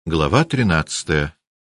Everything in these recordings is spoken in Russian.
Глава 13.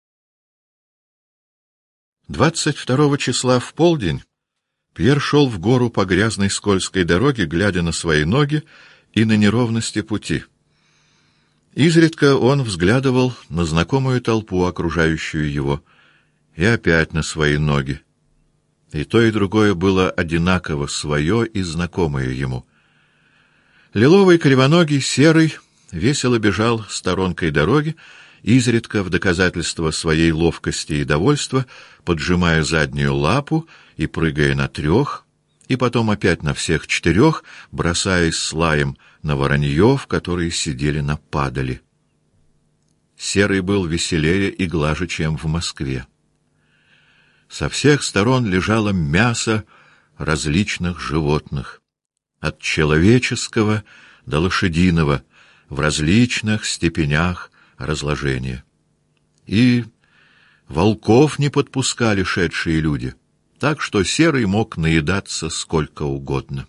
22 числа в полдень Пьер шел в гору по грязной скользкой дороге, глядя на свои ноги и на неровности пути. Изредка он взглядывал на знакомую толпу, окружающую его, и опять на свои ноги. И то, и другое было одинаково свое и знакомое ему. Лиловый, кривоногий, серый весело бежал сторонкой дороги, изредка в доказательство своей ловкости и довольства, поджимая заднюю лапу и прыгая на трех, и потом опять на всех четырех, бросаясь с лаем на вороньев, которые сидели на падали. Серый был веселее и глаже, чем в Москве. Со всех сторон лежало мясо различных животных, от человеческого до лошадиного, в различных степенях разложения. И волков не подпускали шедшие люди, так что Серый мог наедаться сколько угодно.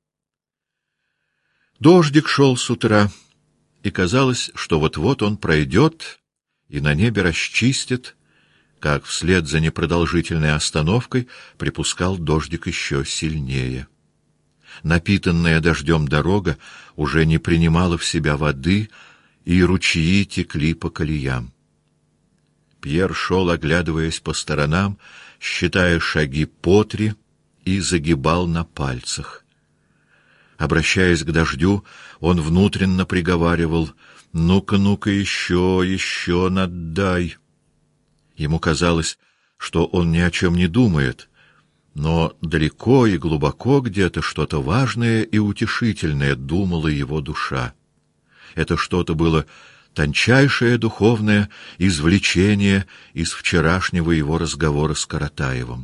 Дождик шел с утра, и казалось, что вот-вот он пройдет и на небе расчистит, как вслед за непродолжительной остановкой припускал дождик еще сильнее. Напитанная дождем дорога уже не принимала в себя воды, и ручьи текли по колеям. Пьер шел, оглядываясь по сторонам, считая шаги по 3, и загибал на пальцах. Обращаясь к дождю, он внутренно приговаривал: «Ну-ка, ну-ка, еще надай». Ему казалось, что он ни о чем не думает, но далеко и глубоко где-то что-то важное и утешительное думала его душа. Это что-то было тончайшее духовное извлечение из вчерашнего его разговора с Каратаевым.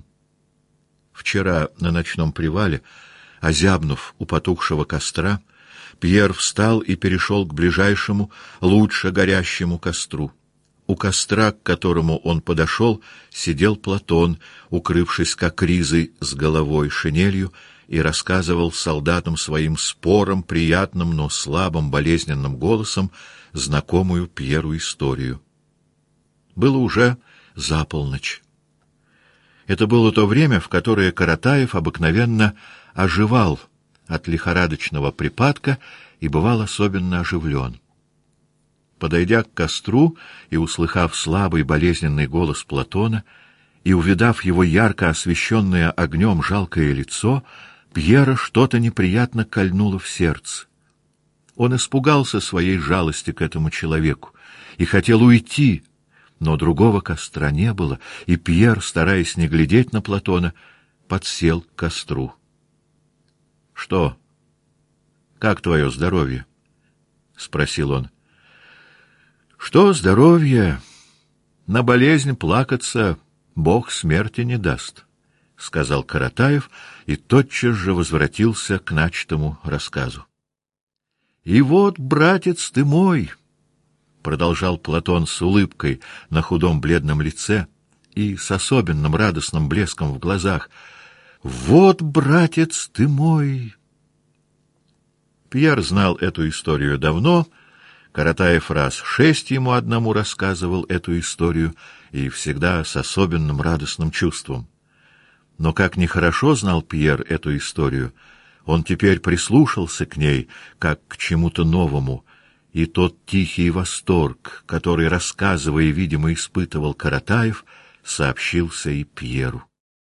Вчера на ночном привале, озябнув у потухшего костра, Пьер встал и перешел к ближайшему, лучше горящему костру. У костра, к которому он подошел, сидел Платон, укрывшись как ризой с головой шинелью, и рассказывал солдатам своим спором, приятным, но слабым, болезненным голосом знакомую Пьеру историю. Было уже за полночь. Это было то время, в которое Каратаев обыкновенно оживал от лихорадочного припадка и бывал особенно оживлен. Подойдя к костру и услыхав слабый болезненный голос Платона, и увидав его ярко освещенное огнем жалкое лицо, Пьера что-то неприятно кольнуло в сердце. Он испугался своей жалости к этому человеку и хотел уйти, но другого костра не было, и Пьер, стараясь не глядеть на Платона, подсел к костру. — Что? Как твое здоровье? — спросил он. — Что здоровье? На болезнь плакаться Бог смерти не даст, — сказал Каратаев и тотчас же возвратился к начатому рассказу. — И вот, братец ты мой, — продолжал Платон с улыбкой на худом бледном лице и с особенным радостным блеском в глазах, — вот, братец ты мой. Пьер знал эту историю давно. Каратаев раз 6 ему одному рассказывал эту историю, и всегда с особенным радостным чувством. Но как нехорошо знал Пьер эту историю, он теперь прислушался к ней, как к чему-то новому, и тот тихий восторг, который, рассказывая, видимо, испытывал Каратаев, сообщился и Пьеру.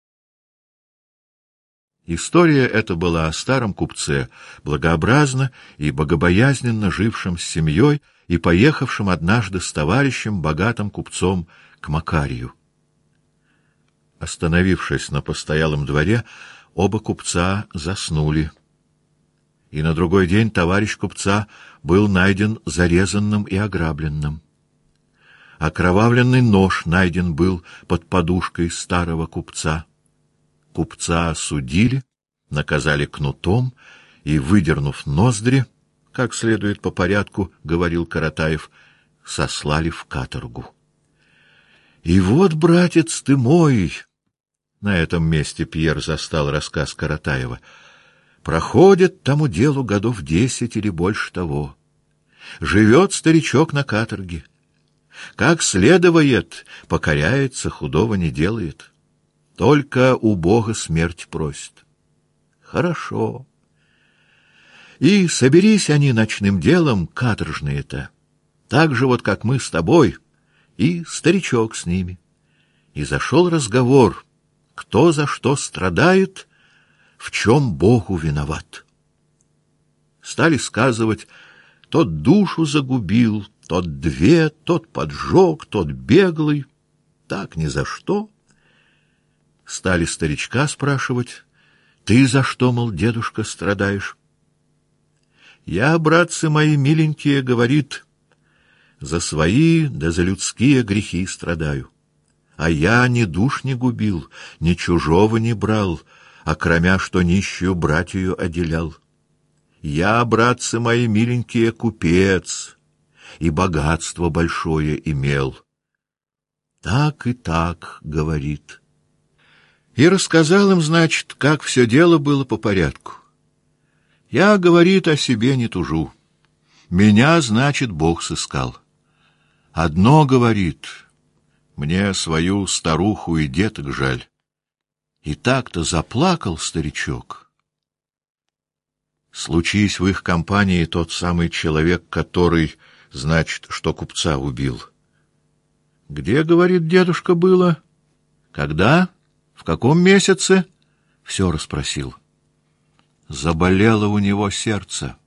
История эта была о старом купце, благообразно и богобоязненно жившем с семьей и поехавшем однажды с товарищем, богатым купцом, к Макарию. Остановившись на постоялом дворе, оба купца заснули. И на другой день товарищ купца был найден зарезанным и ограбленным. Окровавленный нож найден был под подушкой старого купца. Купца осудили, наказали кнутом и, выдернув ноздри, как следует по порядку, говорил Каратаев, сослали в каторгу. И вот, братец ты мой, на этом месте Пьер застал рассказ Каратаева, проходит тому делу годов 10 или больше того. Живет старичок на каторге. Как следует, покоряется, худого не делает. Только у Бога смерть просит. Хорошо. И соберись они ночным делом, каторжные-то, так же вот, как мы с тобой, и старичок с ними. И зашел разговор, кто за что страдает, в чем Богу виноват. Стали сказывать, тот душу загубил, тот две, тот поджег, тот беглый, так ни за что. Стали старичка спрашивать, ты за что, мол, дедушка, страдаешь? Я, братцы мои миленькие, говорит, за свои да за людские грехи страдаю. А я ни душ не губил, ни чужого не брал, а кромя что нищую братью отделял. Я, братцы мои миленькие, купец, и богатство большое имел. Так и так, говорит. И рассказал им, значит, как все дело было по порядку. Я, говорит, о себе не тужу. Меня, значит, Бог сыскал. Одно, говорит, мне свою старуху и деток жаль. И так-то заплакал старичок. Случись в их компании тот самый человек, который, значит, что купца убил. Где, говорит, дедушка, было? Когда? В каком месяце? Все расспросил. Заболело у него сердце.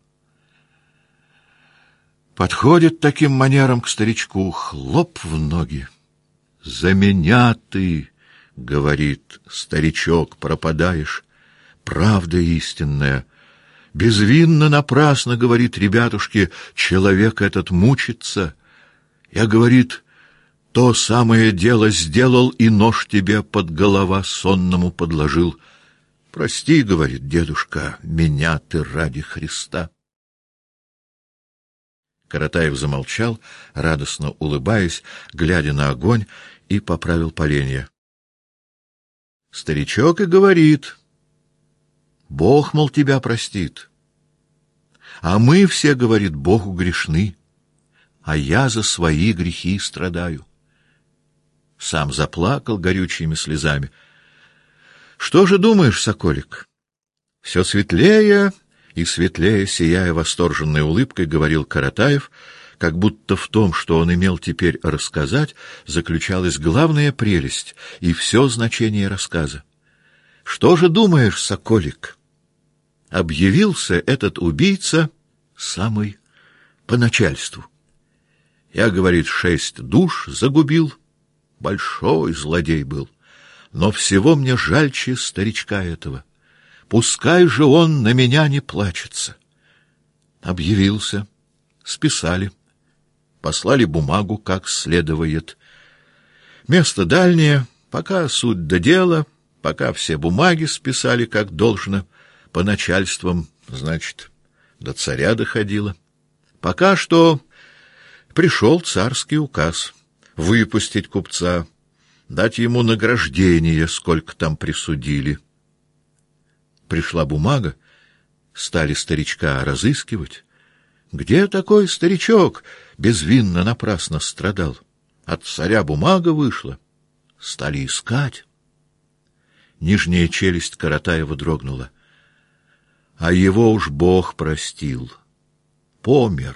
Подходит таким манером к старичку, хлоп в ноги. «За меня ты, — говорит старичок, — пропадаешь, правда истинная. Безвинно напрасно, — говорит, — ребятушки, человек этот мучится. Я, — говорит, — то самое дело сделал и нож тебе под голова сонному подложил. Прости, — говорит, — дедушка, меня ты ради Христа». Каратаев замолчал, радостно улыбаясь, глядя на огонь, и поправил поленья. Старичок и говорит: Бог, мол, тебя простит. А мы все, говорит, Богу грешны, а я за свои грехи страдаю. Сам заплакал горючими слезами. Что же думаешь, соколик? Все светлее и светлее, сияя восторженной улыбкой, говорил Каратаев, как будто в том, что он имел теперь рассказать, заключалась главная прелесть и все значение рассказа. Что же думаешь, соколик? Объявился этот убийца самый по начальству. Я, говорит, 6 душ загубил, большой злодей был, но всего мне жальче старичка этого. Пускай же он на меня не плачется. Объявился, списали, послали бумагу, как следует. Место дальнее, пока суть до дела, пока все бумаги списали, как должно, по начальствам, значит, до царя доходило. Пока что пришел царский указ выпустить купца, дать ему награждение, сколько там присудили. Пришла бумага, стали старичка разыскивать. Где такой старичок безвинно напрасно страдал? От царя бумага вышла. Стали искать. Нижняя челюсть Каратаева дрогнула. А его уж Бог простил. Помер.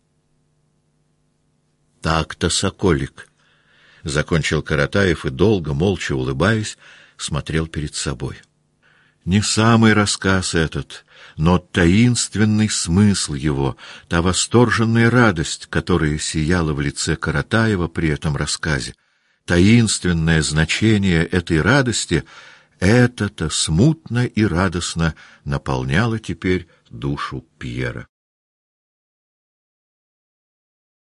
Так-то, соколик, — закончил Каратаев и долго, молча улыбаясь, смотрел перед собой. Не самый рассказ этот, но таинственный смысл его, та восторженная радость, которая сияла в лице Каратаева при этом рассказе, таинственное значение этой радости, это-то смутно и радостно наполняло теперь душу Пьера.